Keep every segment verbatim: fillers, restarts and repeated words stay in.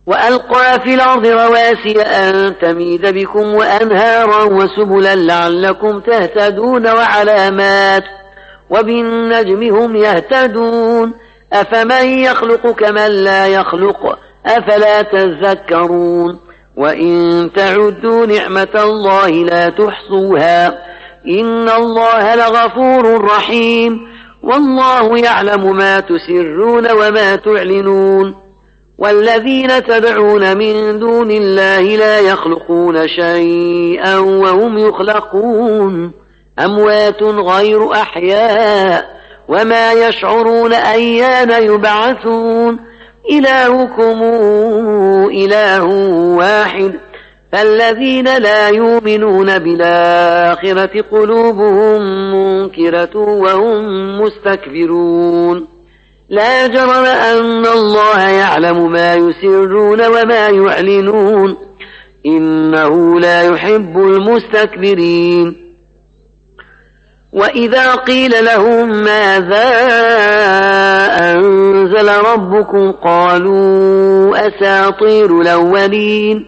وألقى في الأرض رواسي أن تميد بكم وأنهارا وسبلا لعلكم تهتدون وعلامات وبالنجم هم يهتدون أفمن يخلق كمن لا يخلق أفلا تذكرون وإن تعدوا نعمة الله لا تحصوها إن الله لغفور رحيم والله يعلم ما تسرون وما تعلنون والذين تدعون من دون الله لا يخلقون شيئا وهم يخلقون أموات غير أحياء وما يشعرون أيان يبعثون إلهكم إله واحد فالذين لا يؤمنون بالآخرة قلوبهم منكرة وهم مستكبرون لا جرم أن الله يعلم ما يسرون وما يعلنون إنه لا يحب المستكبرين وإذا قيل لهم ماذا أنزل ربكم قالوا أساطير الأولين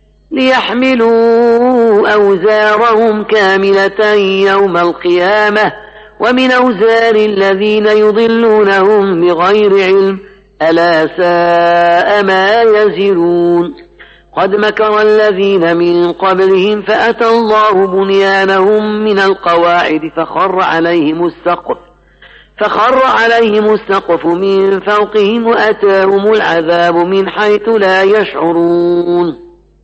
ليحملوا أوزارهم كاملة يوم القيامة ومن أوزار الذين يضلونهم بغير علم ألا ساء ما يزرون قد مكر الذين من قبلهم فأتى الله بنيانهم من القواعد فخر عليهم السقف فخر عليهم السقف من فوقهم وأتاهم العذاب من حيث لا يشعرون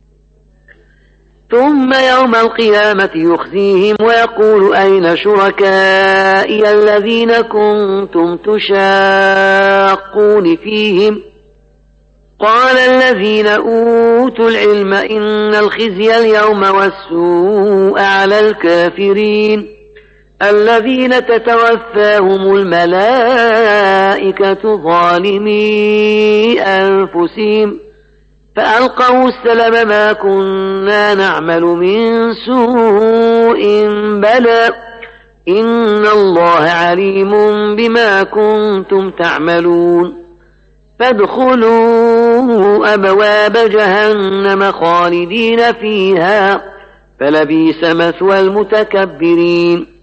ثم يوم القيامة يخزيهم ويقول أين شركائي الذين كنتم تشاقون فيهم قال الذين أوتوا العلم إن الخزي اليوم والسوء على الكافرين الذين تتوفاهم الملائكة ظالمي أنفسهم فألقوا السلم ما كنا نعمل من سوء بلى إن الله عليم بما كنتم تعملون فادخلوا أبواب جهنم خالدين فيها فلبئس مثوى المتكبرين